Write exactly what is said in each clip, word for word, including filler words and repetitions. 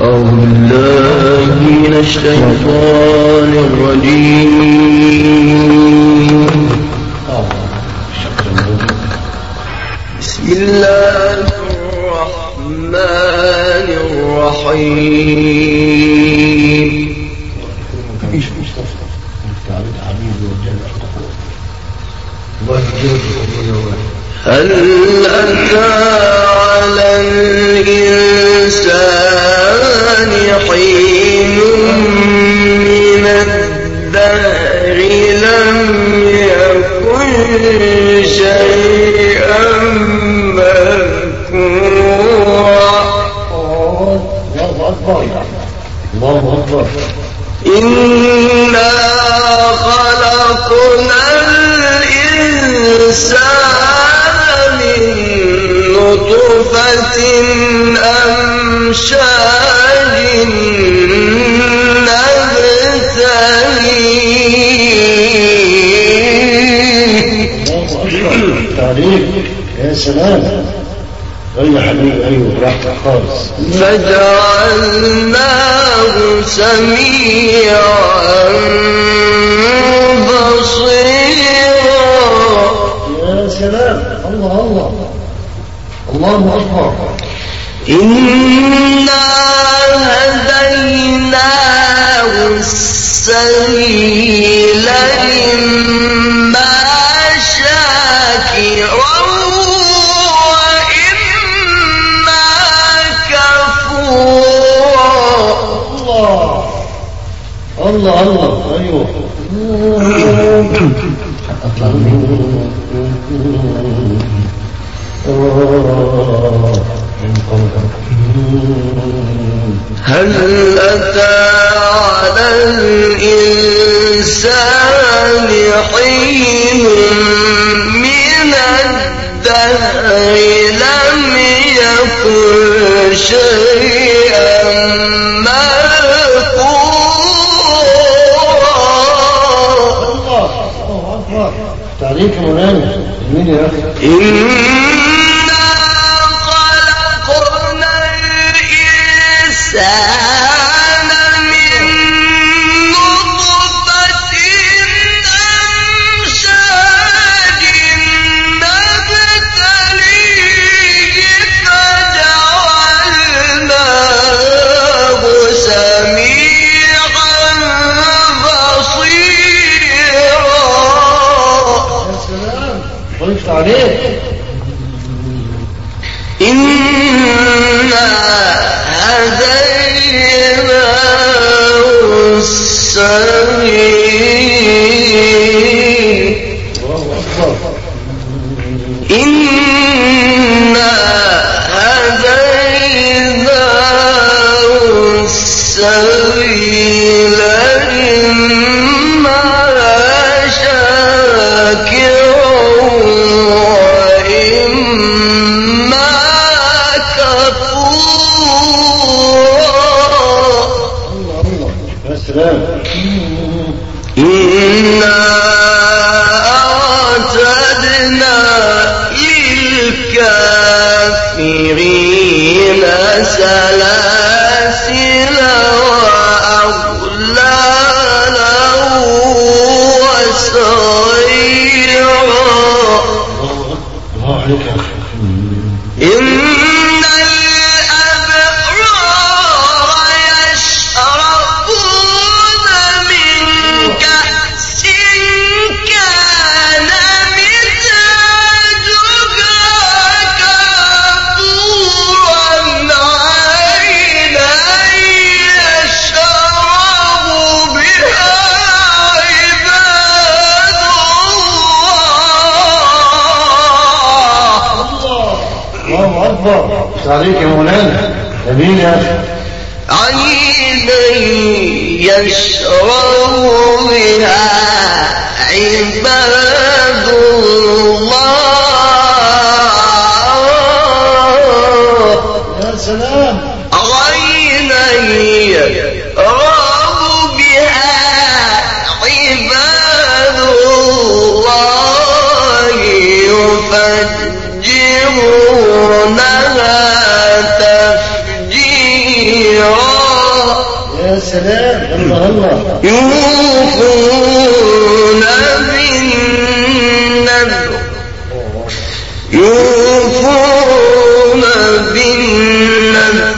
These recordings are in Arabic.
أعوذ بالله من الشيطان الرجيم. بسم الله الرحمن الرحيم. هل أتى على الإنسان حين من الدهر لم يكن شيئا مذكورا. الله أكبر. إنا خلقنا الإنسان من نطفة أمشاج نبتليه. تعليق يا سلام. أيوة حبيبي، أيوة براحتك خالص. فجعلناه سميعا بصيرا. يا سلام. الله الله الله أكبر. إنا هديناه السبيل إما شاكرا وإما كفورا. الله الله الله. أيوه هل أتى على الإنسان حين من الدهر لم يكن شيئا مذكورا. تعليق مولانا مين يا أخي؟ إنا خلقنا الإنسان من نطفة أمشاج نبتليه فجعلناه سميعا بصيرا. ضيفت عليه. إنا هديناه السبيل. إنا هديناه السبيل إما شاكرا وإما كفورا. يا سلام. إنا أعتدنا للكافرين سلاسل وأغلالا وسعيرا. الله عليك يا أخي. إن الأبرار يشربون من كأس كان مزاجها كافورا عينا يشرب بها عباد الله. الله أكبر. تعليق يا مولانا جميل يا أخي. عينا يشرب بها عباد الله. يا سلام. عينا يشرب بها عباد الله يفجرونها تفجيرا. سلام الله الله يوفون بالنذر يوفون بالنذر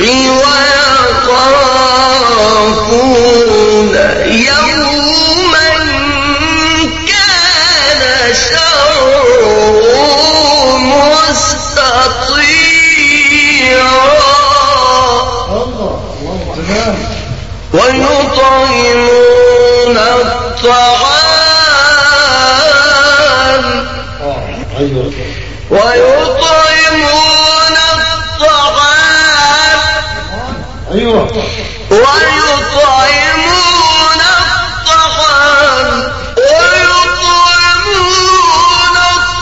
ويخافون يوما كان شره مستطيرا ويطعمون الطعام ويطعمون الطعام أيوة ويطعمون الطعام ويطعمون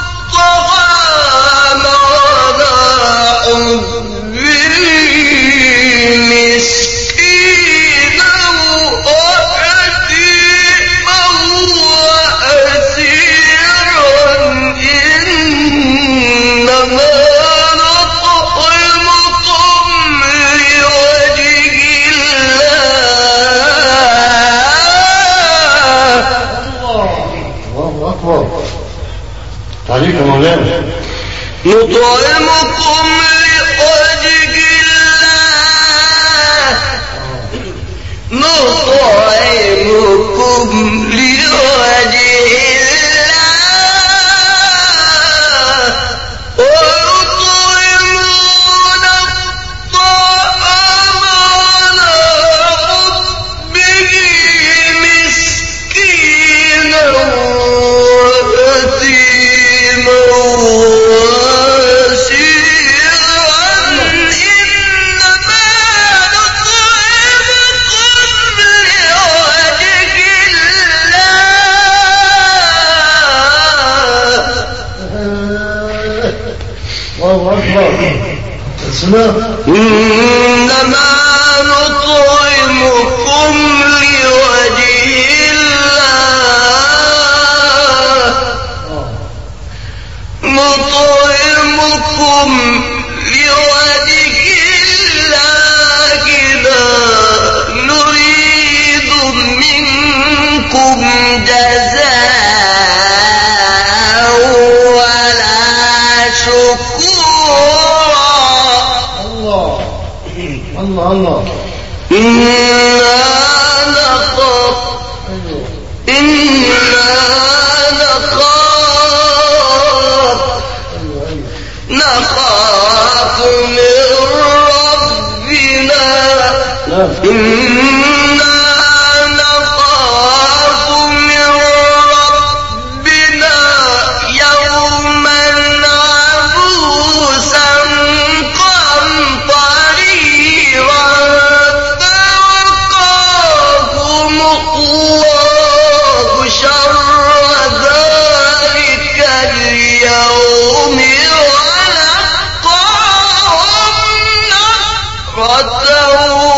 الطعام على حبه مسكينا ويتيما وأسيرا إنما نطعمكم لوجه الله الله أكبر عليك مولانا نطعمكم لوجه الله نطعمكم لوجه الله ويطعمون الطعام على حبه مسكينا ويتيما وأسيرا إنما نطعمكم لوجه الله الله أكبر سلام إنما نطعمكم لوجه الله نطعمكم لوجه الله لا نريد منكم جزاء ولا شكورا الله الله الله إنا نخاف إنا نخاف نخاف من ربنا إنا نخاف من ربنا يوما عبوسا قمطريرا فوقاهم الله شر ذلك اليوم ولقاهم نضرة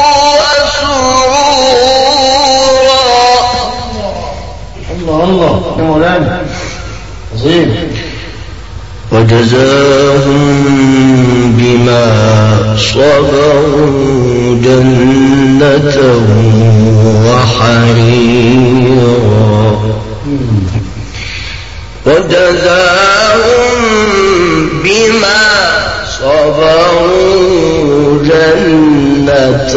وسرورا الله الله يا مولانا عظيم وجزاهم بما صبروا جنة وحريرا وجزاهم بما صبروا جنة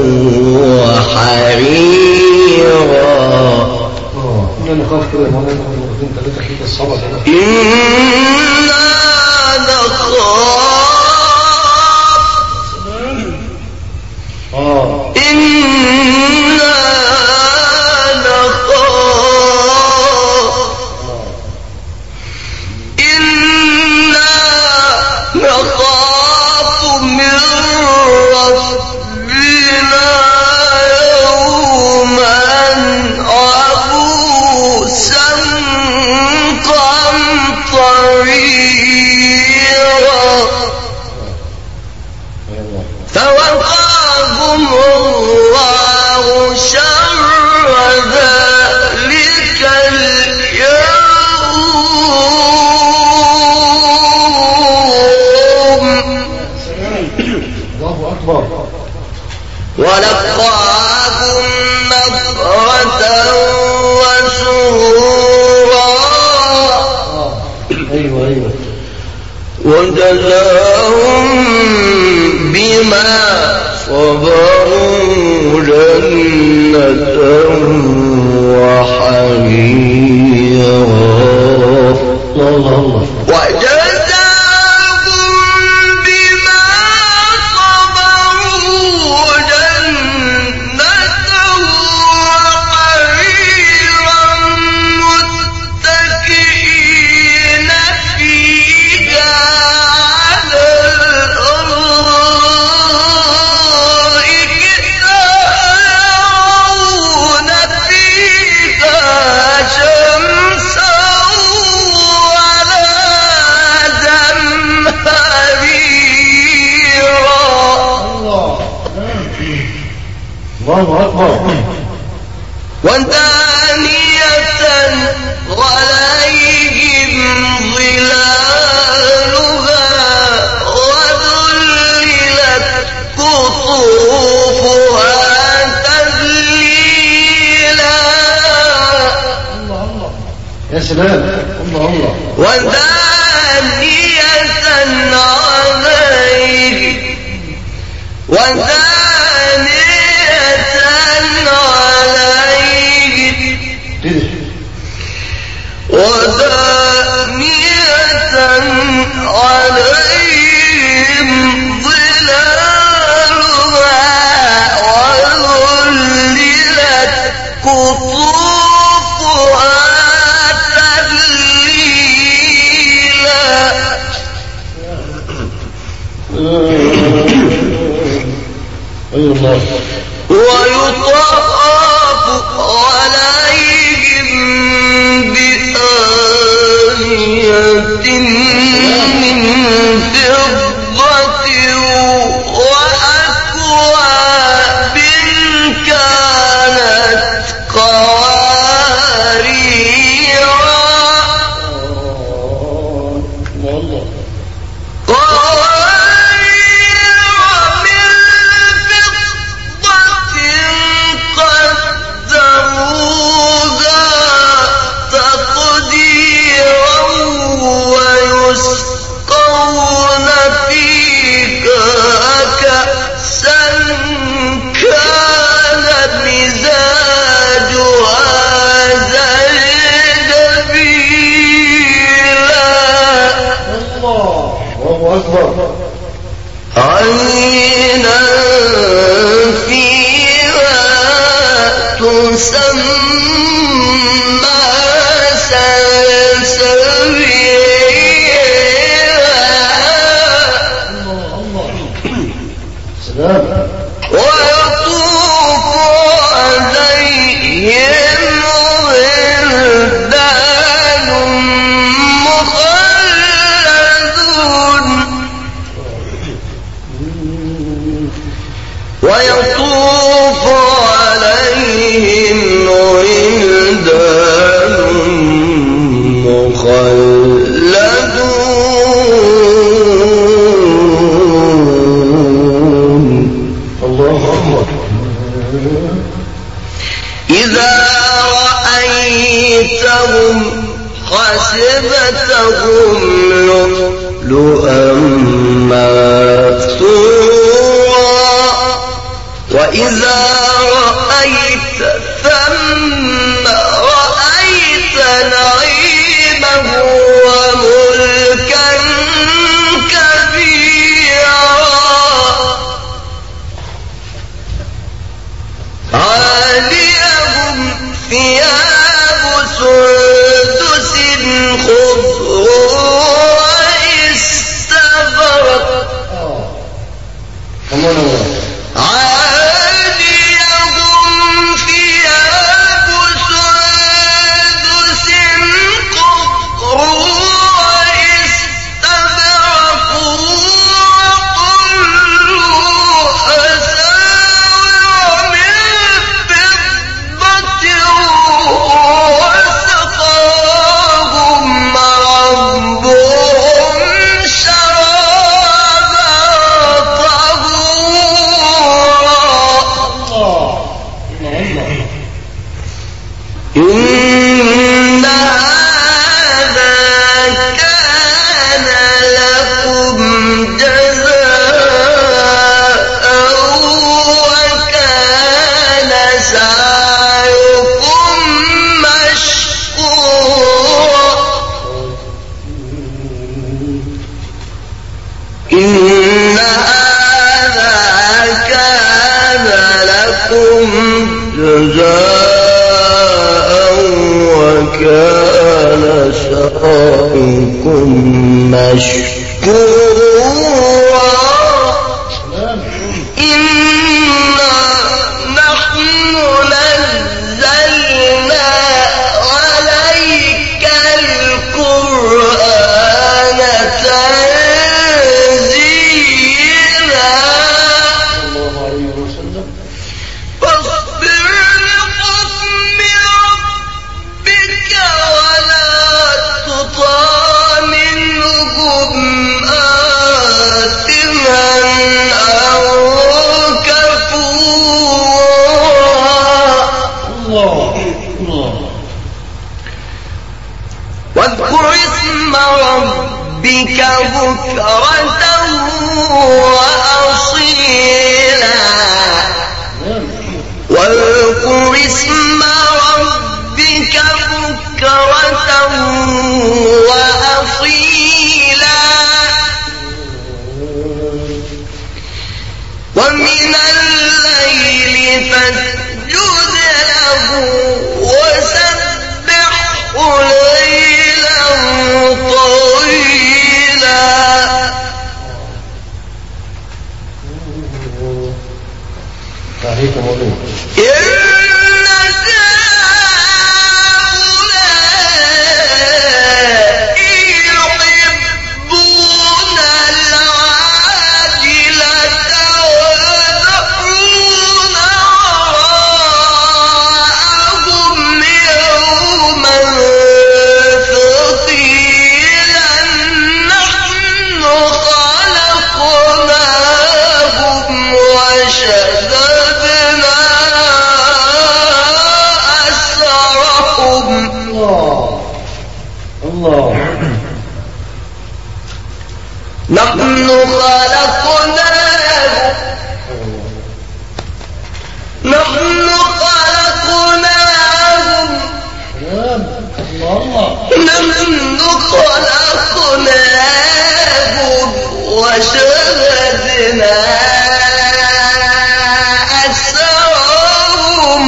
وحريرا إنا نخاف كده يا مولانا مرتين ثلاثة كده الصبر إنا نخاف آه إنا نخاف إنا نخاف من ربنا يوما عبوسا قمطريرا فوقاهم الله شر ذلك اليوم الله أكبر ولقاهم بما صبروا جنة وحريرا وجزاهم بما صبروا جنة وحريرا متكئين فيها على الأرائك لا يرون فيها شمسا الله أكبر. ودانية عليهم ظلالها وذللت قطوفها تذليلا. يا سلام. الله الله. ودانية عليهم ودانية ودانية عليهم ظلالها وذللت قطوفها تذليلا. ويطاف عليهم بآنية من فضة وأكواب كانت قواريرا عينا فيها تسمى سلسبيلا ويطوف عليهم ولدان مخلدون ويطوف عليهم ولدان مخلدون. الله أكبر. إذا رأيتهم حسبتهم لؤلؤا منثورا وإذا رأيت ثم رأيت نعيما وملكا كبيرا عاليهم ثياب سندس خضر واستبرق عاليهم ثياب سندس خضر واستبرق وحلوا أساور من فضة وسقوا لكم جزاء وكان سعيكم مشكورا إنا نحن نزلنا عليك القرآن تنزيلا فاصبر لحكم ربك ولا تطع منهم آثما أو كفورا واذكر اسم ربك بكرة وأصيلا واذكر اسم ربك بكرة وأصيلا ومن الليل فاسجد له وسبحه ليلا طويلا تعريف موضوع إن هؤلاء يحبون العاجلة ويذرون وراءهم يوما ثقيلا نحن خلقناهم وشددنا أسرهم الله الله نحن خلقناهم نحن خلقناهم الله نحن خلقناهم وشهدنا أسرهم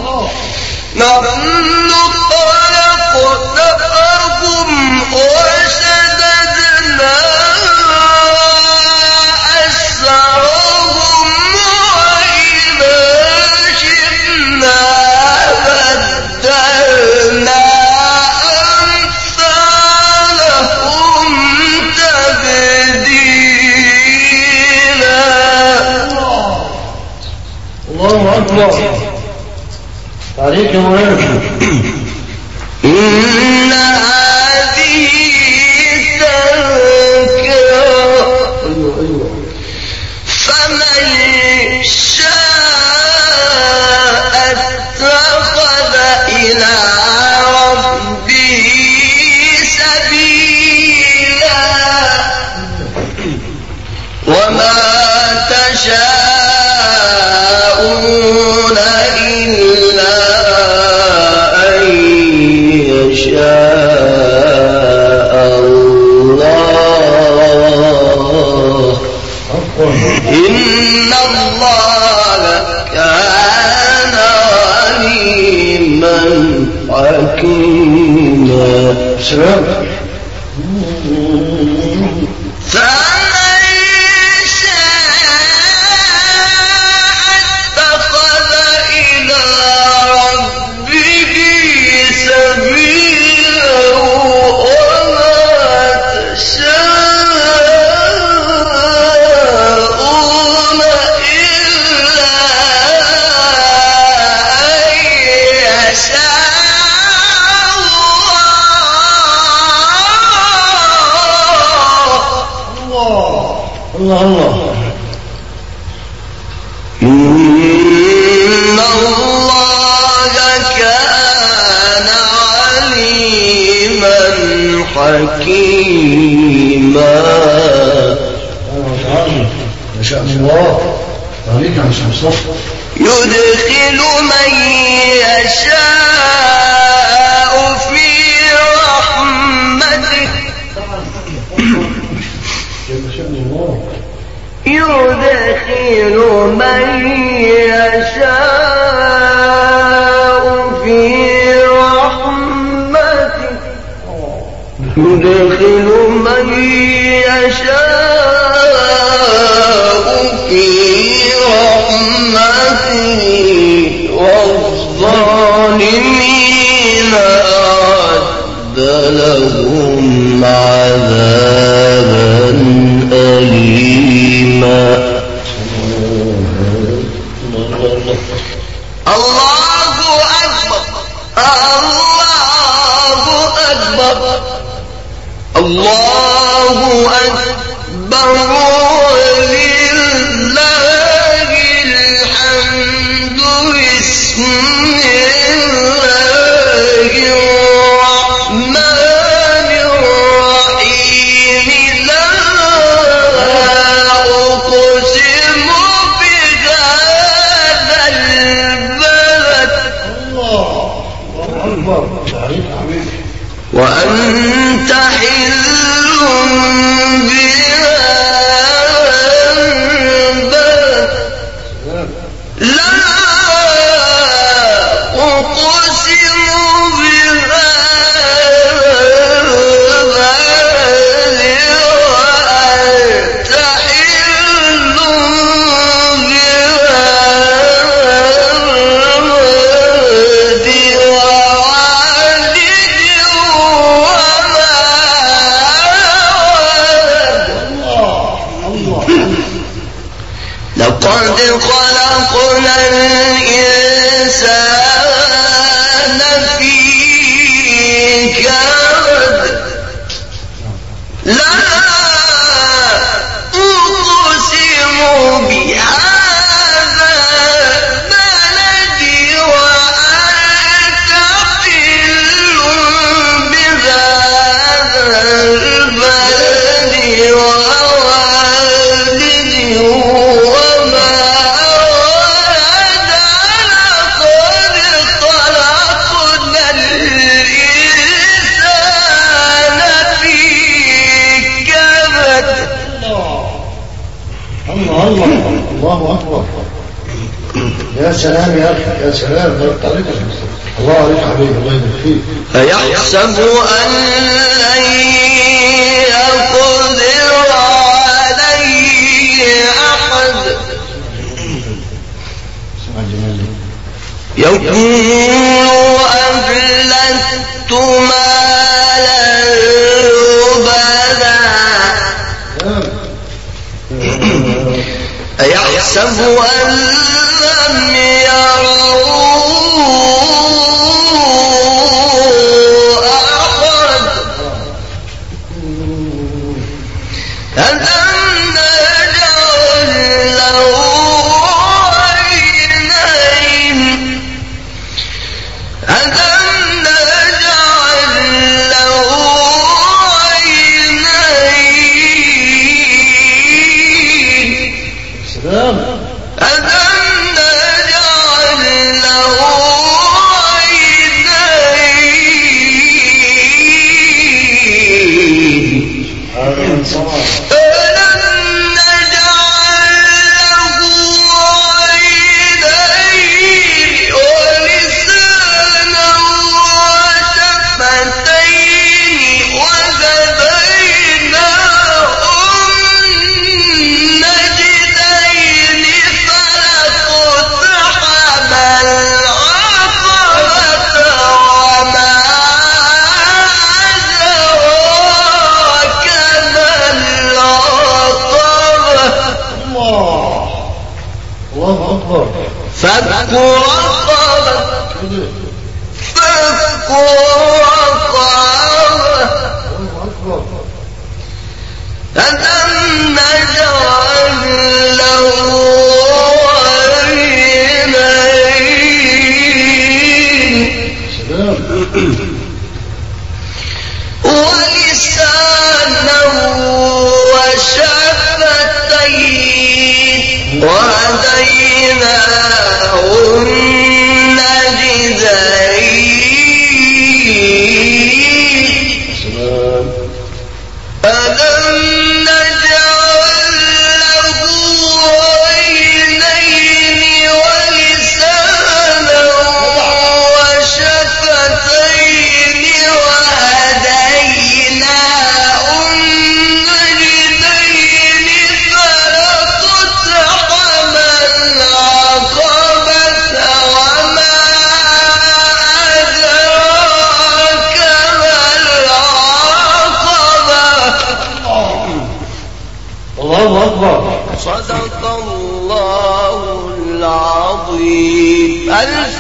نحن خلقناهم وشددنا أسرهم وإذا شئنا بدلنا أمثالهم تبديلا الله أكبر عليك مولانا إن هذه تذكرة أيوه أيوه فمن شاء اتخذ إلى ربه سبيلا وما تشاءون إلا أن يشاء الله إن الله كان عليما حكيما سلام فمن شاء اتخذ إلى ربه سبيلا وما تشاءون إلا أن يشاء الله الله إن الله كان عليما حكيما ما شاء الله عليك عن مصطفى يدخل من يشاء في رحمته يدخل من يشاء لهم عذابا أليما. الله أكبر الله أكبر الله أكبر ولله الحمد. بسم الله الرحمن الرحيم. لا أقسم بهذا البلد وأنت حل لقد خلقنا الإنسان في كبد. لا أقسم بهذا البلد وأنت حل بهذا البلد ووالد الله أكبر. يا سلام يا أخي يا سلام. الله عليك حبيبي الله يبارك فيك. أيحسب أن لن يقدر عليه أحد يقول أهلكت مالا لبدا. أيحسب أن لم يروه أحد ألم نجعل له عينين ألم نجعل له عينين سلام. ألم نجعل له عينين آمين صلاة. ألم نجعل له عينين ولسانا وشفتين وهديناه النجدين فلاقتحم العقبة وما أدراك ما العقبة. الله الله أكبر. فك رقبة فك رقبة ألم نجعل له عينين ولسانا وشفتين وهديناه النجدين. ألم نجعل الرجيم.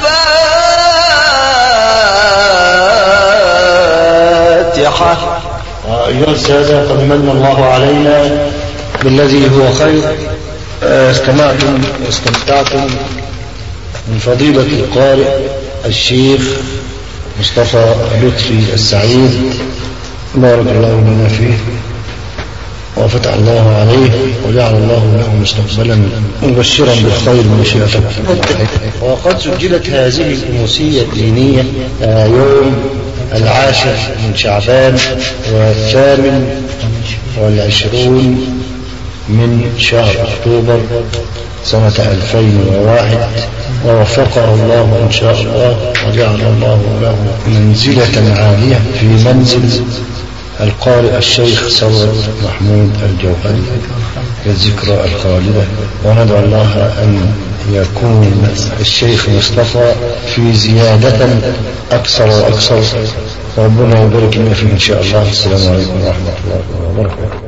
الفاتحة. أيها السادة، قد من الله علينا بالذي هو خير. استمعتم واستمتعتم من فضيلة القارئ الشيخ مصطفى لطفي السعيد، بارك الله لنا فيه وفتح الله عليه وجعل الله له مستقبلا مبشرا بالخير مشيئته. وقد سجلت هذه الأمسية الدينية يوم العاشر من شعبان والثامن والعشرون من شهر أكتوبر سنة ألفين وواحد، ووفقه الله إن شاء الله وجعل الله له منزلة عالية في منزل القارئ الشيخ ثروت محمود الجوهري للذكرى الخالدة. وندعو الله أن يكون الشيخ مصطفى في زيادة أكثر وأكثر. ربنا يبارك لنا فيه إن شاء الله. السلام عليكم ورحمة الله وبركاته.